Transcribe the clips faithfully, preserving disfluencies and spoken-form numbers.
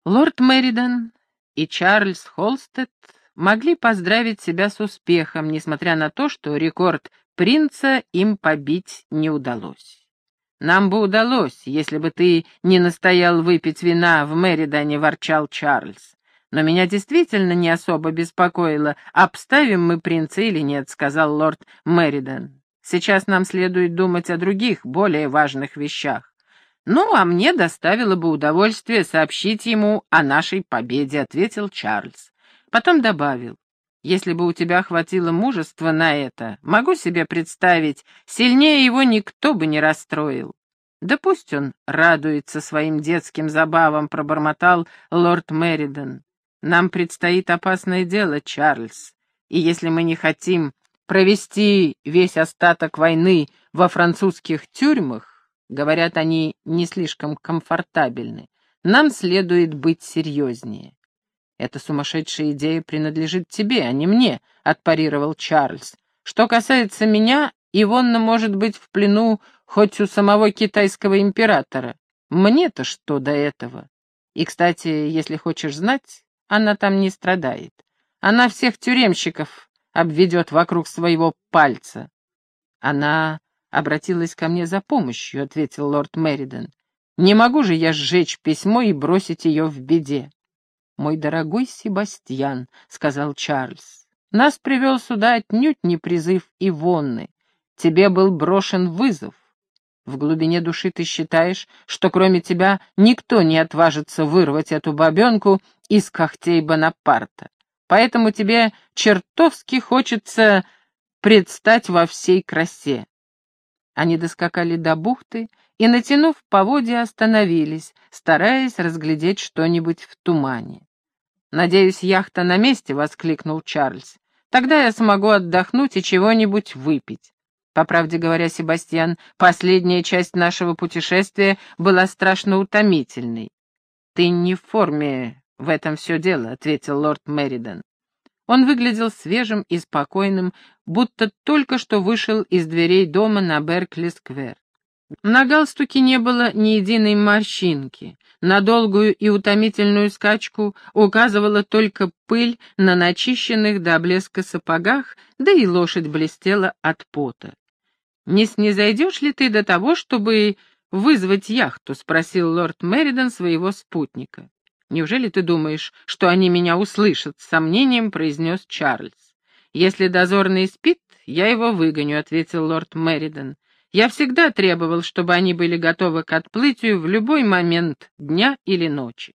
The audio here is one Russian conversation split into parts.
Лорд Меридан и Чарльз Холстед могли поздравить себя с успехом, несмотря на то, что рекорд принца им побить не удалось. «Нам бы удалось, если бы ты не настоял выпить вина в Меридане», — ворчал Чарльз. «Но меня действительно не особо беспокоило, обставим мы принца или нет», — сказал лорд Меридан. «Сейчас нам следует думать о других, более важных вещах». «Ну, а мне доставило бы удовольствие сообщить ему о нашей победе», — ответил Чарльз. Потом добавил: «Если бы у тебя хватило мужества на это, могу себе представить, сильнее его никто бы не расстроил». «Да пусть он радуется своим детским забавам», — пробормотал лорд Меридан. «Нам предстоит опасное дело, Чарльз, и если мы не хотим провести весь остаток войны во французских тюрьмах, говорят, они не слишком комфортабельны, нам следует быть серьезнее». «Эта сумасшедшая идея принадлежит тебе, а не мне», — отпарировал Чарльз. «Что касается меня, Ивонна может быть в плену хоть у самого китайского императора. Мне-то что до этого? И, кстати, если хочешь знать, она там не страдает. Она всех тюремщиков обведет вокруг своего пальца». «Она обратилась ко мне за помощью», — ответил лорд Меридан. «Не могу же я сжечь письмо и бросить ее в беде». «Мой дорогой Себастьян», — сказал Чарльз, — «нас привел сюда отнюдь не призыв Ивонны. Тебе был брошен вызов. В глубине души ты считаешь, что кроме тебя никто не отважится вырвать эту бабенку из когтей Бонапарта. Поэтому тебе чертовски хочется предстать во всей красе». Они доскакали до бухты и, натянув поводья, остановились, стараясь разглядеть что-нибудь в тумане. «Надеюсь, яхта на месте», — воскликнул Чарльз. «Тогда я смогу отдохнуть и чего-нибудь выпить». По правде говоря, Себастьян, последняя часть нашего путешествия была страшно утомительной. «Ты не в форме, в этом все дело», — ответил лорд Меридан. Он выглядел свежим и спокойным, будто только что вышел из дверей дома на Беркли-сквер. На галстуке не было ни единой морщинки. На долгую и утомительную скачку указывала только пыль на начищенных до блеска сапогах, да и лошадь блестела от пота. «Не снизойдешь ли ты до того, чтобы вызвать яхту?» — спросил лорд Меридан своего спутника. «Неужели ты думаешь, что они меня услышат?» — с сомнением произнес Чарльз. «Если дозорный спит, я его выгоню», — ответил лорд Меридан. «Я всегда требовал, чтобы они были готовы к отплытию в любой момент дня или ночи».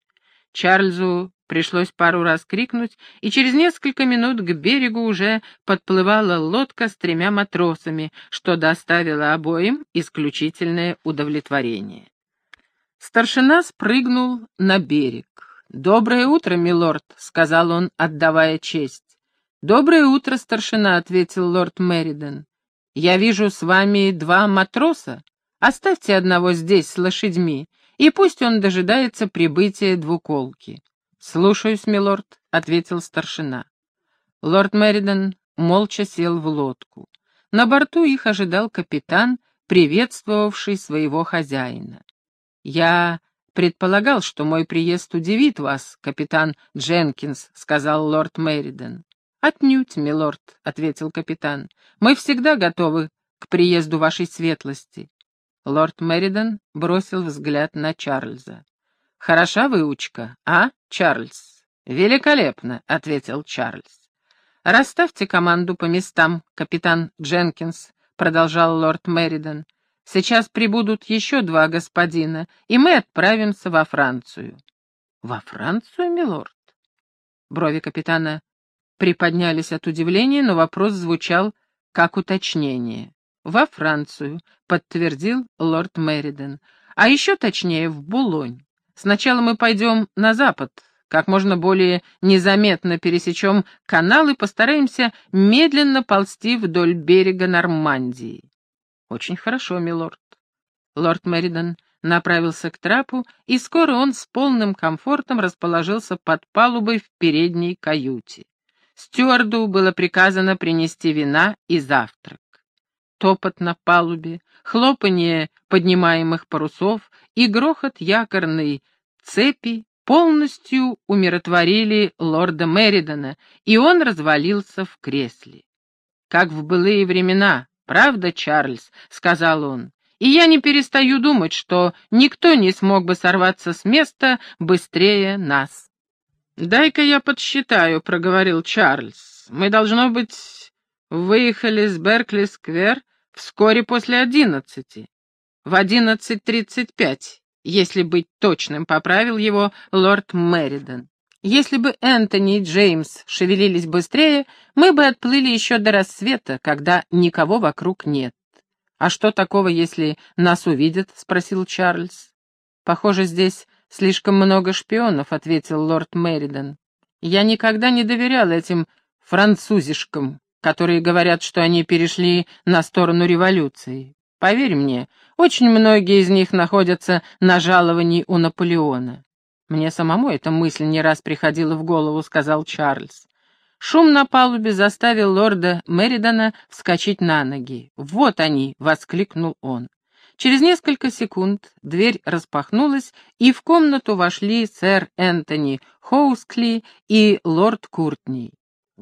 Чарльзу пришлось пару раз крикнуть, и через несколько минут к берегу уже подплывала лодка с тремя матросами, что доставило обоим исключительное удовлетворение. Старшина спрыгнул на берег. «Доброе утро, милорд», — сказал он, отдавая честь. «Доброе утро, старшина», — ответил лорд Меридан. «Я вижу с вами два матроса. Оставьте одного здесь с лошадьми, и пусть он дожидается прибытия двуколки». «Слушаюсь, милорд», — ответил старшина. Лорд Меридан молча сел в лодку. На борту их ожидал капитан, приветствовавший своего хозяина. «Я предполагал, что мой приезд удивит вас, капитан Дженкинс», — сказал лорд Меридан. «Отнюдь, милорд», — ответил капитан. «Мы всегда готовы к приезду вашей светлости». Лорд Меридан бросил взгляд на Чарльза. «Хороша выучка, а, Чарльз?» «Великолепно», — ответил Чарльз. «Расставьте команду по местам, капитан Дженкинс», — продолжал лорд Меридан. «Сейчас прибудут еще два господина, и мы отправимся во Францию». «Во Францию, милорд?» Брови капитана приподнялись от удивления, но вопрос звучал как уточнение. «Во Францию», — подтвердил лорд Меридан. «А еще точнее, в Булонь. Сначала мы пойдем на запад, как можно более незаметно пересечем канал и постараемся медленно ползти вдоль берега Нормандии». «Очень хорошо, милорд». Лорд Меридан направился к трапу, и скоро он с полным комфортом расположился под палубой в передней каюте. Стюарду было приказано принести вина и завтрак. Топот на палубе, хлопанье поднимаемых парусов и грохот якорной цепи полностью умиротворили лорда Меридана, и он развалился в кресле. «Как в былые времена, правда, Чарльз?» — сказал он. «И я не перестаю думать, что никто не смог бы сорваться с места быстрее нас». «Дай-ка я подсчитаю», — проговорил Чарльз. «Мы, должно быть, выехали с Беркли-сквер вскоре после одиннадцати. В одиннадцать тридцать пять, если быть точным», — поправил его лорд Меридан. «Если бы Энтони и Джеймс шевелились быстрее, мы бы отплыли еще до рассвета, когда никого вокруг нет». «А что такого, если нас увидят?» — спросил Чарльз. «Похоже, здесь слишком много шпионов», — ответил лорд Меридан. «Я никогда не доверял этим французишкам, которые говорят, что они перешли на сторону революции. Поверь мне, очень многие из них находятся на жаловании у Наполеона». «Мне самому эта мысль не раз приходила в голову», — сказал Чарльз. Шум на палубе заставил лорда Меридана вскочить на ноги. «Вот они!» — воскликнул он. Через несколько секунд дверь распахнулась, и в комнату вошли сэр Энтони Хоускли и лорд Куртни.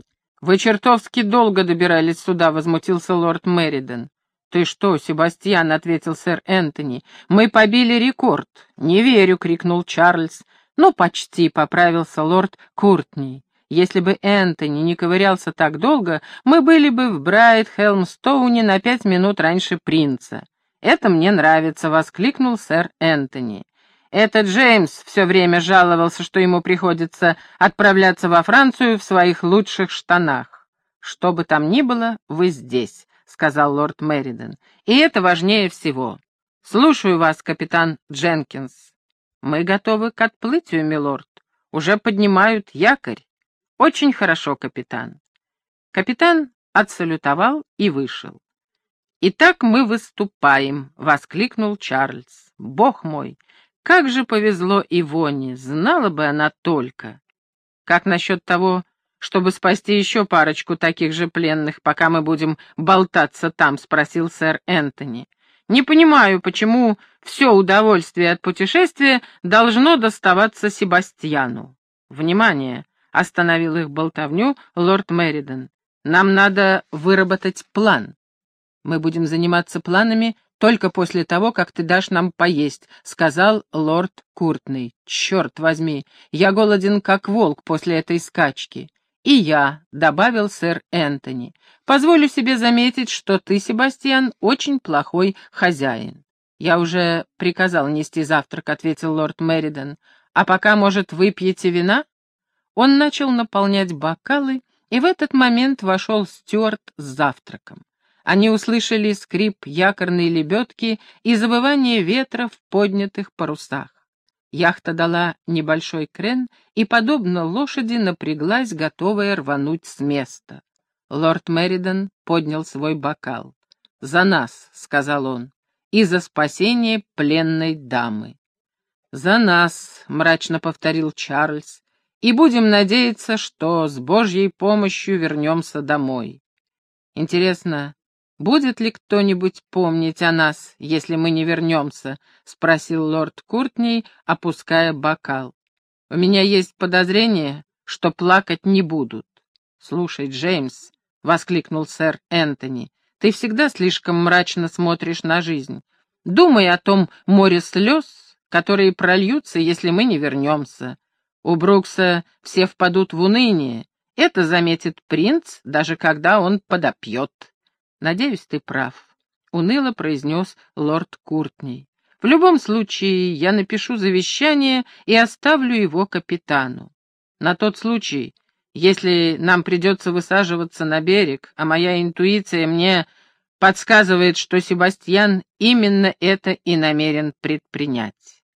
«Вы чертовски долго добирались сюда», — возмутился лорд Меридан. «Ты что, Себастьян?» — ответил сэр Энтони. «Мы побили рекорд». «Не верю», — крикнул Чарльз. «Ну, почти», — поправился лорд Куртни. «Если бы Энтони не ковырялся так долго, мы были бы в Брайт-Хелмстоуне на пять минут раньше принца». «Это мне нравится», — воскликнул сэр Энтони. «Этот Джеймс все время жаловался, что ему приходится отправляться во Францию в своих лучших штанах». «Что бы там ни было, вы здесь», — сказал лорд Меридан. «И это важнее всего. Слушаю вас, капитан Дженкинс». «Мы готовы к отплытию, милорд. Уже поднимают якорь». «Очень хорошо, капитан». Капитан отсалютовал и вышел. «Итак мы выступаем», — воскликнул Чарльз. «Бог мой, как же повезло Ивоне, знала бы она только». «Как насчет того, чтобы спасти еще парочку таких же пленных, пока мы будем болтаться там?» — спросил сэр Энтони. «Не понимаю, почему все удовольствие от путешествия должно доставаться Себастьяну». «Внимание!» — остановил их болтовню лорд Меридан. «Нам надо выработать план». «Мы будем заниматься планами только после того, как ты дашь нам поесть», — сказал лорд Куртни. «Черт возьми, я голоден как волк после этой скачки». «И я», — добавил сэр Энтони. «Позволю себе заметить, что ты, Себастьян, очень плохой хозяин». «Я уже приказал нести завтрак», — ответил лорд Меридан. «А пока, может, выпьете вина?» Он начал наполнять бокалы, и в этот момент вошел стюарт с завтраком. Они услышали скрип якорной лебедки и завывание ветра в поднятых парусах. Яхта дала небольшой крен и, подобно лошади, напряглась, готовая рвануть с места. Лорд Меридан поднял свой бокал. «За нас», — сказал он, — «и за спасение пленной дамы». «За нас», — мрачно повторил Чарльз, — «и будем надеяться, что с Божьей помощью вернемся домой». «Интересно, будет ли кто-нибудь помнить о нас, если мы не вернемся?» — спросил лорд Куртни, опуская бокал. «У меня есть подозрение, что плакать не будут». «Слушай, Джеймс», — воскликнул сэр Энтони, — «ты всегда слишком мрачно смотришь на жизнь. Думай о том море слез, которые прольются, если мы не вернемся. У Брукса все впадут в уныние. Это заметит принц, даже когда он подопьет». «Надеюсь, ты прав», — уныло произнес лорд Куртни. «В любом случае, я напишу завещание и оставлю его капитану. На тот случай, если нам придется высаживаться на берег, а моя интуиция мне подсказывает, что Себастьян именно это и намерен предпринять.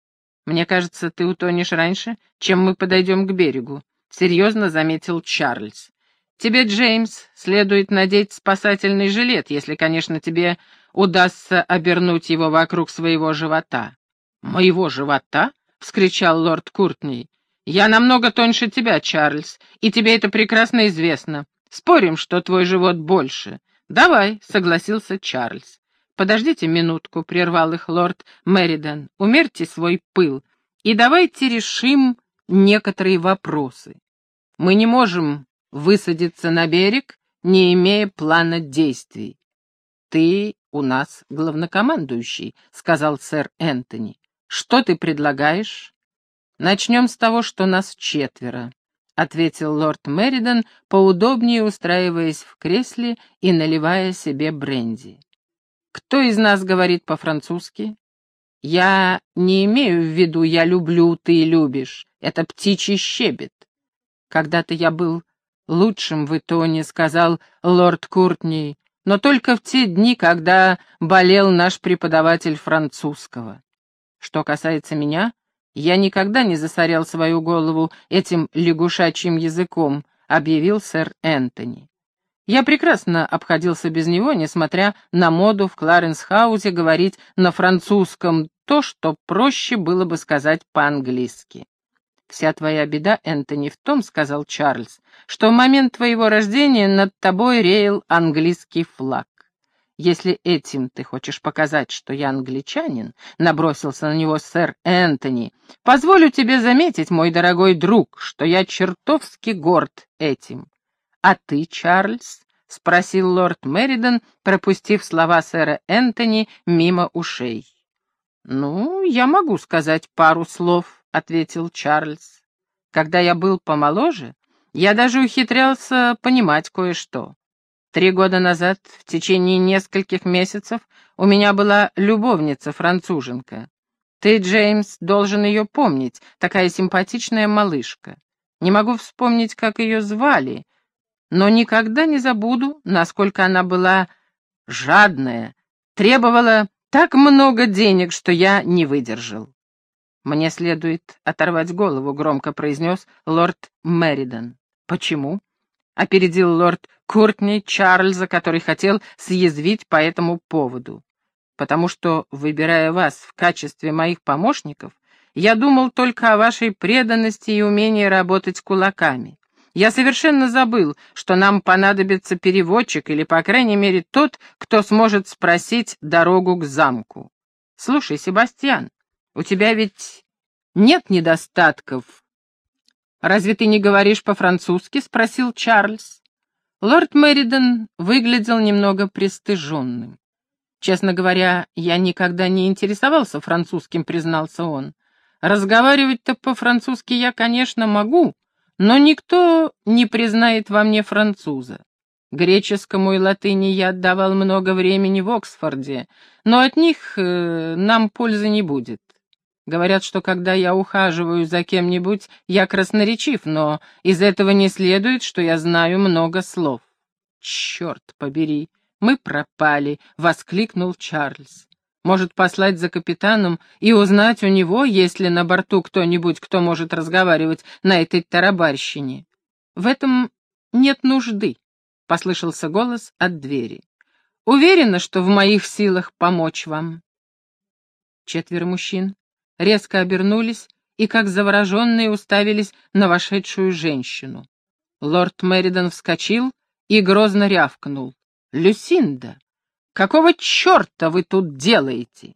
Мне кажется, ты утонешь раньше, чем мы подойдем к берегу», — серьезно заметил Чарльз. «Тебе, Джеймс, следует надеть спасательный жилет, если, конечно, тебе удастся обернуть его вокруг своего живота». «Моего живота?» — вскричал лорд Куртни. «Я намного тоньше тебя, Чарльз, и тебе это прекрасно известно. Спорим, что твой живот больше». «Давай», — согласился Чарльз. «Подождите минутку», — прервал их лорд Меридан. «Умерьте свой пыл, и давайте решим некоторые вопросы. Мы не можем высадиться на берег, не имея плана действий. «Ты у нас главнокомандующий», — сказал сэр Энтони. «Что ты предлагаешь?» «Начнем с того, что нас четверо», — ответил лорд Меридон, поудобнее устраиваясь в кресле и наливая себе бренди. «Кто из нас говорит по-французски?» «Я не имею в виду «я люблю, ты любишь». Это птичий щебет». «Когда-то я был лучшим в Итоне», — сказал лорд Куртни, «но только в те дни, когда болел наш преподаватель французского. Что касается меня, я никогда не засорял свою голову этим лягушачьим языком», — объявил сэр Энтони. «Я прекрасно обходился без него, несмотря на моду в Кларенс-хаусе говорить на французском то, что проще было бы сказать по-английски». «Вся твоя беда, Энтони, в том, — сказал Чарльз, — что в момент твоего рождения над тобой реял английский флаг. Если этим ты хочешь показать, что я англичанин, — набросился на него сэр Энтони, — позволю тебе заметить, мой дорогой друг, что я чертовски горд этим. А ты, Чарльз? — спросил лорд Меридон, пропустив слова сэра Энтони мимо ушей. «Ну, я могу сказать пару слов», — ответил Чарльз. «Когда я был помоложе, я даже ухитрялся понимать кое-что. Три года назад, в течение нескольких месяцев, у меня была любовница-француженка. Ты, Джеймс, должен ее помнить, такая симпатичная малышка. Не могу вспомнить, как ее звали, но никогда не забуду, насколько она была жадная, требовала так много денег, что я не выдержал. «Мне следует оторвать голову», — громко произнес лорд Меридон. «Почему?» — опередил лорд Куртни Чарльза, который хотел съязвить по этому поводу. «Потому что, выбирая вас в качестве моих помощников, я думал только о вашей преданности и умении работать кулаками. Я совершенно забыл, что нам понадобится переводчик или, по крайней мере, тот, кто сможет спросить дорогу к замку. Слушай, Себастьян, у тебя ведь нет недостатков. Разве ты не говоришь по-французски?» — спросил Чарльз. Лорд Меридон выглядел немного пристыженным. «Честно говоря, я никогда не интересовался французским», — признался он. «Разговаривать-то по-французски я, конечно, могу, но никто не признает во мне француза. Греческому и латыни я отдавал много времени в Оксфорде, но от них э, нам пользы не будет. Говорят, что когда я ухаживаю за кем-нибудь, я красноречив, но из этого не следует, что я знаю много слов». «Черт побери, мы пропали!» — воскликнул Чарльз. «Может, послать за капитаном и узнать у него, есть ли на борту кто-нибудь, кто может разговаривать на этой тарабарщине?» «В этом нет нужды», — послышался голос от двери. «Уверена, что в моих силах помочь вам». Четверо мужчин резко обернулись и, как завороженные, уставились на вошедшую женщину. Лорд Меридон вскочил и грозно рявкнул: «Люсинда, какого черта вы тут делаете?»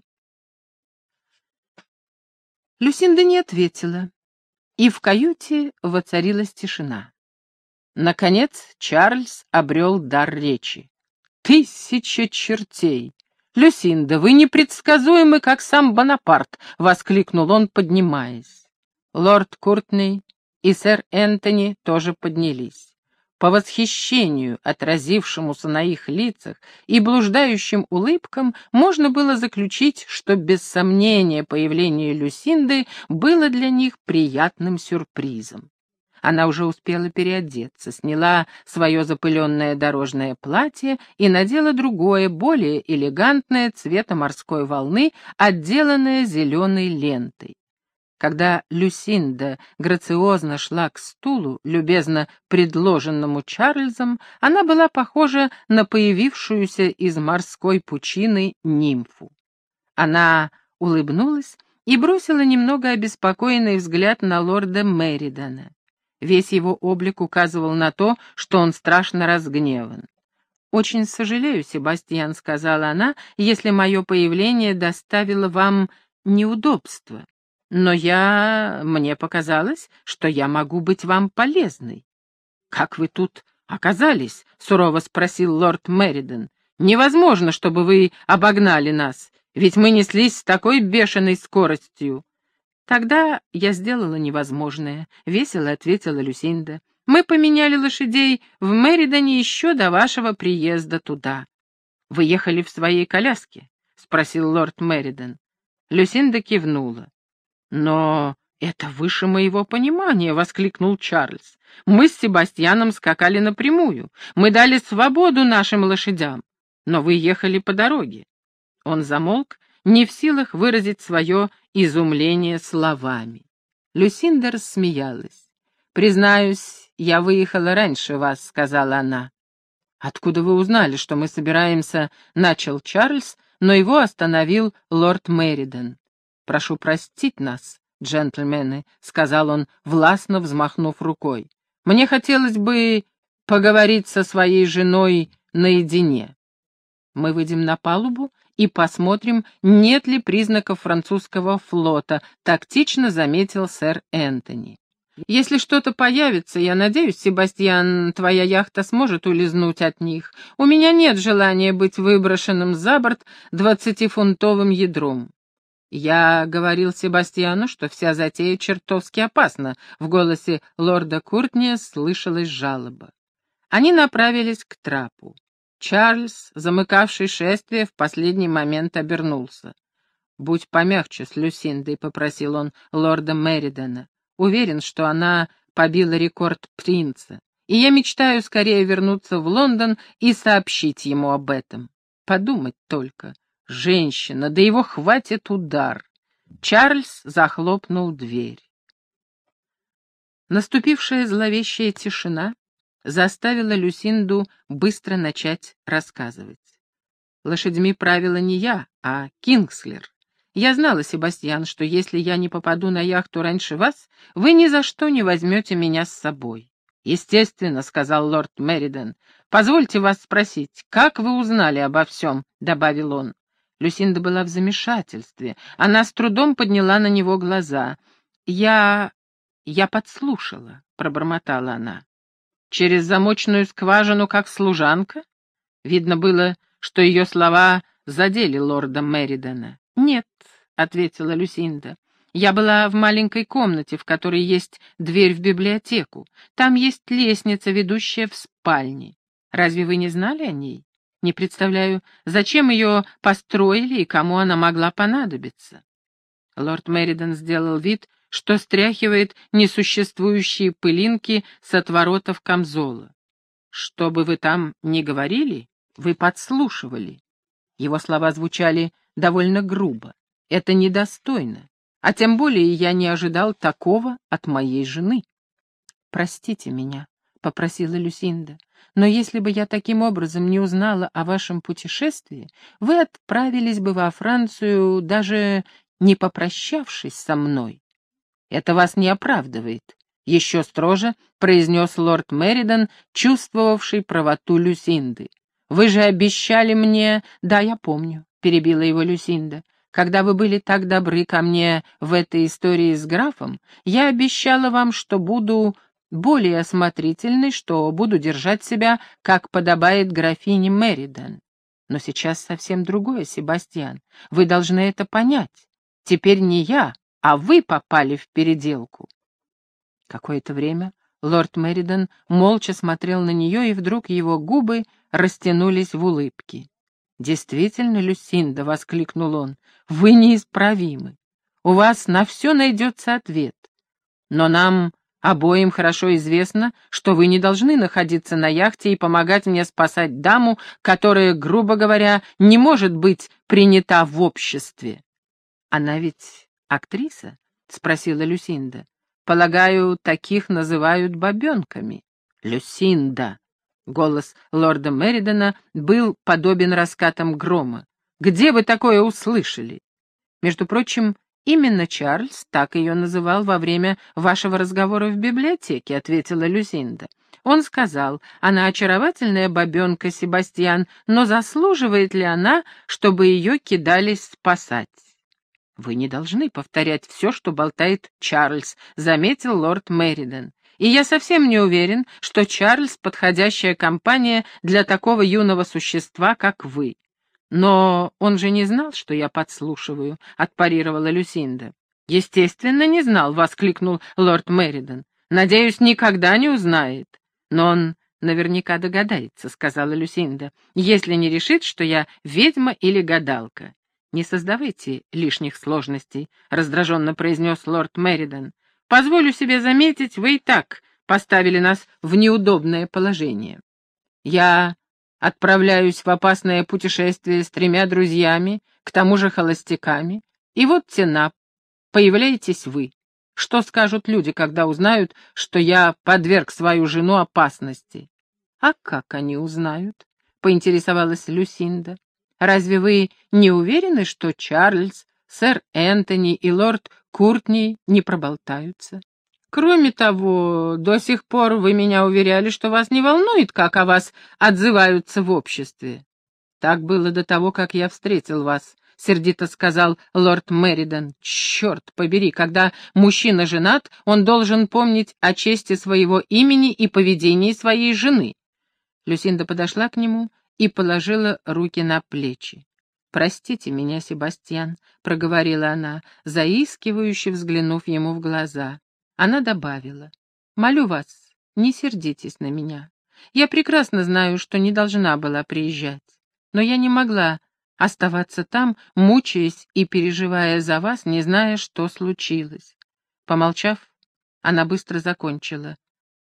Люсинда не ответила, и в каюте воцарилась тишина. Наконец Чарльз обрел дар речи. «Тысяча чертей! Люсинда, вы непредсказуемы, как сам Бонапарт!» — воскликнул он, поднимаясь. Лорд Куртни и сэр Энтони тоже поднялись. По восхищению, отразившемуся на их лицах, и блуждающим улыбкам, можно было заключить, что без сомнения появление Люсинды было для них приятным сюрпризом. Она уже успела переодеться, сняла свое запыленное дорожное платье и надела другое, более элегантное, цвета морской волны, отделанное зеленой лентой. Когда Люсинда грациозно шла к стулу, любезно предложенному Чарльзом, она была похожа на появившуюся из морской пучины нимфу. Она улыбнулась и бросила немного обеспокоенный взгляд на лорда Меридона. Весь его облик указывал на то, что он страшно разгневан. «Очень сожалею, Себастьян», — сказала она, — «если мое появление доставило вам неудобства. Но я... мне показалось, что я могу быть вам полезной. «Как вы тут оказались?» — сурово спросил лорд Мериден. «Невозможно, чтобы вы обогнали нас, ведь мы неслись с такой бешеной скоростью». «Тогда я сделала невозможное», — весело ответила Люсинда. «Мы поменяли лошадей в Меридоне еще до вашего приезда туда». «Вы ехали в своей коляске?» — спросил лорд Мериден. Люсинда кивнула. «Но это выше моего понимания», — воскликнул Чарльз. «Мы с Себастьяном скакали напрямую. Мы дали свободу нашим лошадям. Но вы ехали по дороге». Он замолк, не в силах выразить свое изумление словами. Люсинда рассмеялась. «Признаюсь, я выехала раньше вас», — сказала она. «Откуда вы узнали, что мы собираемся?» — начал Чарльз, но его остановил лорд Мериден. «Прошу простить нас, джентльмены», — сказал он, властно взмахнув рукой. «Мне хотелось бы поговорить со своей женой наедине. Мы выйдем на палубу и посмотрим, нет ли признаков французского флота», — тактично заметил сэр Энтони. «Если что-то появится, я надеюсь, Себастьян, твоя яхта сможет улизнуть от них. У меня нет желания быть выброшенным за борт двадцатифунтовым ядром». «Я говорил Себастьяну, что вся затея чертовски опасна», — в голосе лорда Куртния слышалась жалоба. Они направились к трапу. Чарльз, замыкавший шествие, в последний момент обернулся. «Будь помягче с Люсиндой», — попросил он лорда Меридена. «Уверен, что она побила рекорд принца, и я мечтаю скорее вернуться в Лондон и сообщить ему об этом. Подумать только. Женщина, да его хватит удар». Чарльз захлопнул дверь. Наступившая зловещая тишина заставила Люсинду быстро начать рассказывать. «Лошадьми правила не я, а Кингслер. Я знала, Себастьян, что если я не попаду на яхту раньше вас, вы ни за что не возьмете меня с собой». «Естественно», — сказал лорд Мериден. «Позвольте вас спросить, как вы узнали обо всем?» — добавил он. Люсинда была в замешательстве. Она с трудом подняла на него глаза. «Я... я подслушала», — пробормотала она. «Через замочную скважину, как служанка?» Видно было, что ее слова задели лорда Меридена. «Нет», — ответила Люсинда. «Я была в маленькой комнате, в которой есть дверь в библиотеку. Там есть лестница, ведущая в спальни. Разве вы не знали о ней? Не представляю, зачем ее построили и кому она могла понадобиться». Лорд Мериден сделал вид, что стряхивает несуществующие пылинки с отворотов камзола. «Что бы вы там ни говорили, вы подслушивали». Его слова звучали довольно грубо. «Это недостойно, а тем более я не ожидал такого от моей жены». «Простите меня», — попросила Люсинда, «но если бы я таким образом не узнала о вашем путешествии, вы отправились бы во Францию, даже не попрощавшись со мной». «Это вас не оправдывает», — еще строже произнес лорд Мериден, чувствовавший правоту Люсинды. «Вы же обещали мне...» «Да, я помню», — перебила его Люсинда. «Когда вы были так добры ко мне в этой истории с графом, я обещала вам, что буду более осмотрительной, что буду держать себя, как подобает графине Мериден. Но сейчас совсем другое, Себастьян. Вы должны это понять. Теперь не я, а вы попали в переделку». Какое-то время лорд Мериден молча смотрел на нее, и вдруг его губы растянулись в улыбке. «Действительно, Люсинда», — воскликнул он, — «вы неисправимы. У вас на все найдется ответ. Но нам обоим хорошо известно, что вы не должны находиться на яхте и помогать мне спасать даму, которая, грубо говоря, не может быть принята в обществе». «Она ведь актриса?» — спросила Люсинда. «Полагаю, таких называют бабенками». «Люсинда!» — голос лорда Меридена был подобен раскатам грома. «Где вы такое услышали?» «Между прочим, именно Чарльз так ее называл во время вашего разговора в библиотеке», — ответила Люсинда. «Он сказал, она очаровательная бабенка, Себастьян, но заслуживает ли она, чтобы ее кидались спасать?» «Вы не должны повторять все, что болтает Чарльз», — заметил лорд Мериден. «И я совсем не уверен, что Чарльз — подходящая компания для такого юного существа, как вы». «Но он же не знал, что я подслушиваю», — отпарировала Люсинда. «Естественно, не знал», — воскликнул лорд Мериден. «Надеюсь, никогда не узнает». «Но он наверняка догадается», — сказала Люсинда, «если не решит, что я ведьма или гадалка». «Не создавайте лишних сложностей», — раздраженно произнес лорд Мериден. «Позволю себе заметить, вы и так поставили нас в неудобное положение. Я отправляюсь в опасное путешествие с тремя друзьями, к тому же холостяками, и вот цена. Появляетесь вы. Что скажут люди, когда узнают, что я подверг свою жену опасности?» «А как они узнают?» — поинтересовалась Люсинда. «Разве вы не уверены, что Чарльз, сэр Энтони и лорд Куртни не проболтаются? Кроме того, до сих пор вы меня уверяли, что вас не волнует, как о вас отзываются в обществе». «Так было до того, как я встретил вас», — сердито сказал лорд Мериден. «Черт побери, когда мужчина женат, он должен помнить о чести своего имени и поведении своей жены». Люсинда подошла к нему и положила руки на плечи. «Простите меня, Себастьян», — проговорила она, заискивающе взглянув ему в глаза. Она добавила: «Молю вас, не сердитесь на меня. Я прекрасно знаю, что не должна была приезжать, но я не могла оставаться там, мучаясь и переживая за вас, не зная, что случилось». Помолчав, она быстро закончила: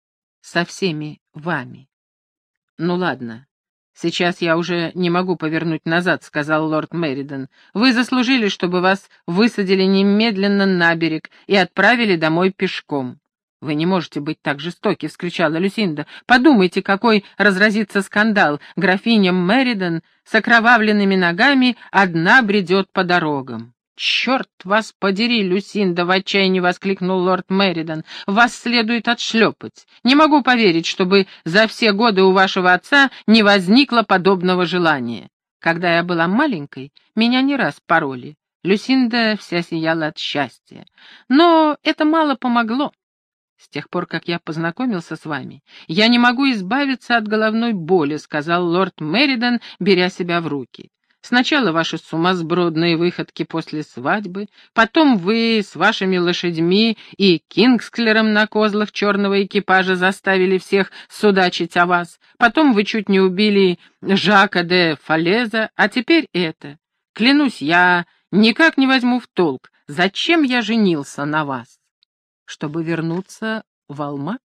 «Со всеми вами». «Ну ладно, сейчас я уже не могу повернуть назад», — сказал лорд Мериден. «Вы заслужили, чтобы вас высадили немедленно на берег и отправили домой пешком». «Вы не можете быть так жестоки», — вскричала Люсинда. «Подумайте, какой разразится скандал. Графиня Мериден с окровавленными ногами одна бредет по дорогам». «Черт вас подери, Люсинда!» — в отчаянии воскликнул лорд Мериден. «Вас следует отшлепать. Не могу поверить, чтобы за все годы у вашего отца не возникло подобного желания. Когда я была маленькой, меня не раз пороли». Люсинда вся сияла от счастья. «Но это мало помогло. С тех пор, как я познакомился с вами, я не могу избавиться от головной боли», — сказал лорд Мериден, беря себя в руки. «Сначала ваши сумасбродные выходки после свадьбы, потом вы с вашими лошадьми и Кингсклером на козлах черного экипажа заставили всех судачить о вас, потом вы чуть не убили Жака де Фалеза, а теперь это. Клянусь, я никак не возьму в толк, зачем я женился на вас». «Чтобы вернуться в Алмак?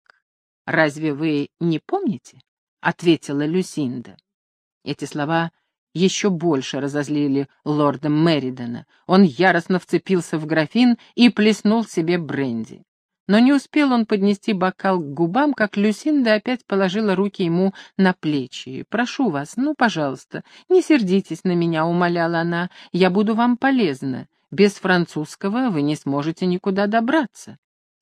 Разве вы не помните?» — ответила Люсинда. Эти слова еще больше разозлили лорда Меридена. Он яростно вцепился в графин и плеснул себе бренди. Но не успел он поднести бокал к губам, как Люсинда опять положила руки ему на плечи. «Прошу вас, ну, пожалуйста, не сердитесь на меня», — умоляла она, — «я буду вам полезна. Без французского вы не сможете никуда добраться».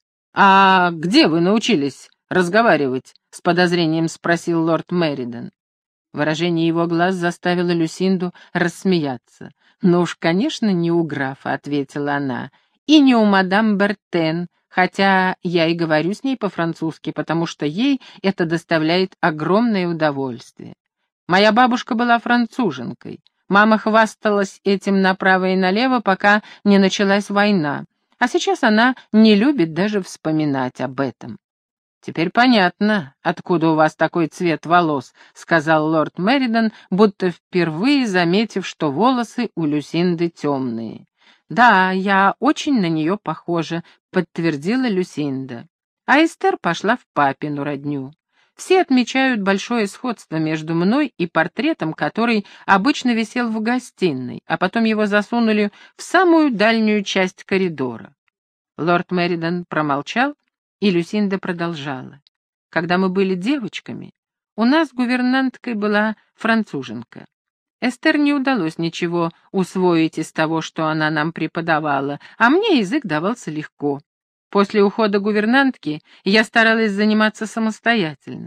«А где вы научились разговаривать?» — с подозрением спросил лорд Мериден. Выражение его глаз заставило Люсинду рассмеяться. «Ну уж, конечно, не у графа», — ответила она, — «и не у мадам Бертен, хотя я и говорю с ней по-французски, потому что ей это доставляет огромное удовольствие. Моя бабушка была француженкой. Мама хвасталась этим направо и налево, пока не началась война, а сейчас она не любит даже вспоминать об этом». «Теперь понятно, откуда у вас такой цвет волос», — сказал лорд Мериден, будто впервые заметив, что волосы у Люсинды темные. «Да, я очень на нее похожа», — подтвердила Люсинда. А Эстер пошла в папину родню. Все отмечают большое сходство между мной и портретом, который обычно висел в гостиной, а потом его засунули в самую дальнюю часть коридора. Лорд Мериден промолчал, и Люсинда продолжала. «Когда мы были девочками, у нас гувернанткой была француженка. Эстер не удалось ничего усвоить из того, что она нам преподавала, а мне язык давался легко. После ухода гувернантки я старалась заниматься самостоятельно.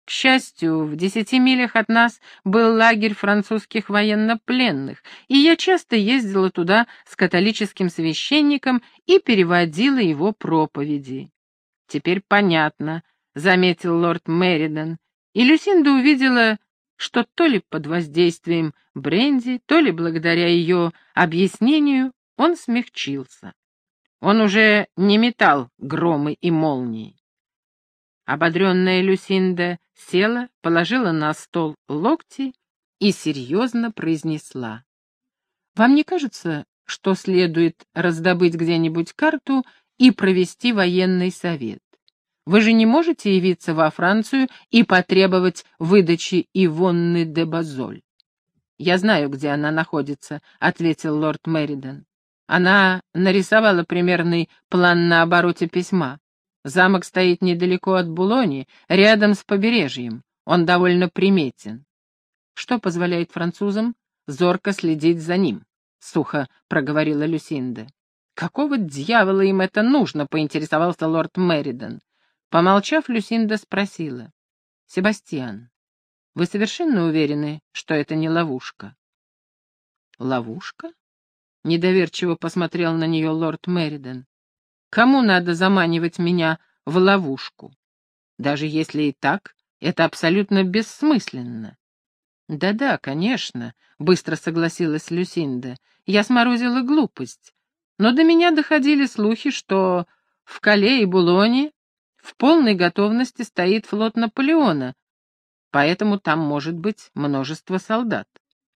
К счастью, в десяти милях от нас был лагерь французских военнопленных, и я часто ездила туда с католическим священником и переводила его проповеди. «Теперь понятно», — заметил лорд Меридон, и Люсинда увидела, что то ли под воздействием бренди, то ли благодаря ее объяснению он смягчился. Он уже не метал громы и молнии. Ободренная Люсинда села, положила на стол локти и серьезно произнесла: «Вам не кажется, что следует раздобыть где-нибудь карту и провести военный совет? Вы же не можете явиться во Францию и потребовать выдачи Ивонны де Базоль?» «Я знаю, где она находится», — ответил лорд Меридон. «Она нарисовала примерный план на обороте письма. Замок стоит недалеко от Булони, рядом с побережьем. Он довольно приметен. Что позволяет французам зорко следить за ним?» — сухо проговорила Люсинда. «Какого дьявола им это нужно?» — поинтересовался лорд Меридон. Помолчав, Люсинда спросила: «Себастьян, вы совершенно уверены, что это не ловушка?» «Ловушка?» — недоверчиво посмотрел на нее лорд Меридон. «Кому надо заманивать меня в ловушку? Даже если и так, это абсолютно бессмысленно». «Да-да, конечно», — быстро согласилась Люсинда. «Я сморозила глупость. Но до меня доходили слухи, что в Кале и Булоне в полной готовности стоит флот Наполеона, поэтому там может быть множество солдат».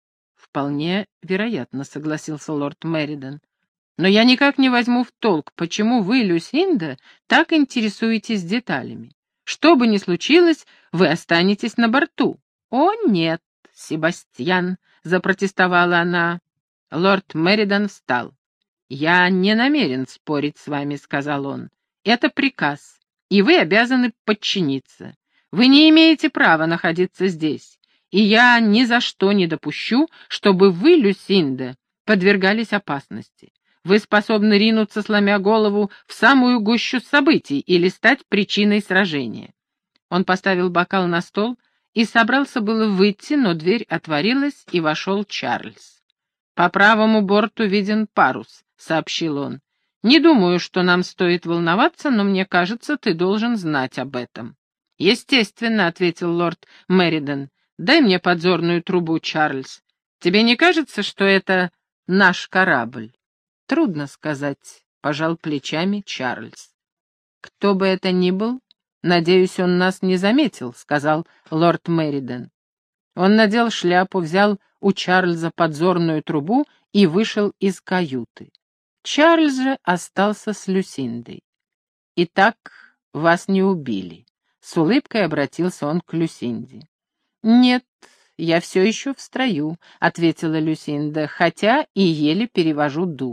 «Вполне вероятно», — согласился лорд Меридон. «Но я никак не возьму в толк, почему вы, Люсинда, так интересуетесь деталями. Что бы ни случилось, вы останетесь на борту». «О, нет, Себастьян», — запротестовала она. Лорд Меридон встал. «Я не намерен спорить с вами», — сказал он. «Это приказ, и вы обязаны подчиниться. Вы не имеете права находиться здесь, и я ни за что не допущу, чтобы вы, Люсинда, подвергались опасности. Вы способны ринуться, сломя голову, в самую гущу событий или стать причиной сражения». Он поставил бокал на стол и собрался было выйти, но дверь отворилась, и вошел Чарльз. «По правому борту виден парус», — сообщил он. «Не думаю, что нам стоит волноваться, но мне кажется, ты должен знать об этом». «Естественно», — ответил лорд Меридон. «Дай мне подзорную трубу, Чарльз. Тебе не кажется, что это наш корабль?» «Трудно сказать», — пожал плечами Чарльз. «Кто бы это ни был, надеюсь, он нас не заметил», — сказал лорд Меридон. Он надел шляпу, взял у Чарльза подзорную трубу и вышел из каюты. Чарльз же остался с Люсиндой. «Итак, вас не убили», — с улыбкой обратился он к Люсинде. «Нет, я все еще в строю», — ответила Люсинда, «хотя и еле перевожу дух».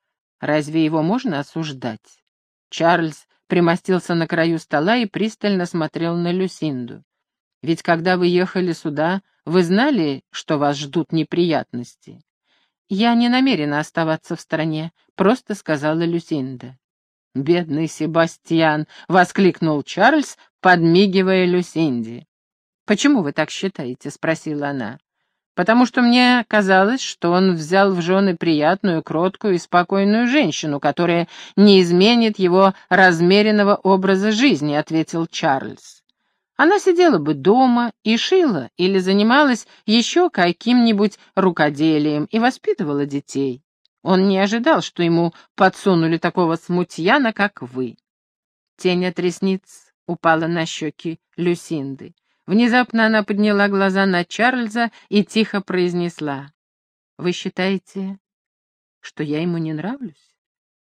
«Разве его можно осуждать?» Чарльз примостился на краю стола и пристально смотрел на Люсинду. «Ведь когда вы ехали сюда, вы знали, что вас ждут неприятности?» «Я не намерена оставаться в стороне», — просто сказала Люсинда. «Бедный Себастьян!» — воскликнул Чарльз, подмигивая Люсинде. «Почему вы так считаете?» — спросила она. «Потому что мне казалось, что он взял в жены приятную, кроткую и спокойную женщину, которая не изменит его размеренного образа жизни», — ответил Чарльз. «Она сидела бы дома и шила или занималась еще каким-нибудь рукоделием и воспитывала детей. Он не ожидал, что ему подсунули такого смутьяна, как вы». Тень от ресниц упала на щеки Люсинды. Внезапно она подняла глаза на Чарльза и тихо произнесла: «Вы считаете, что я ему не нравлюсь?»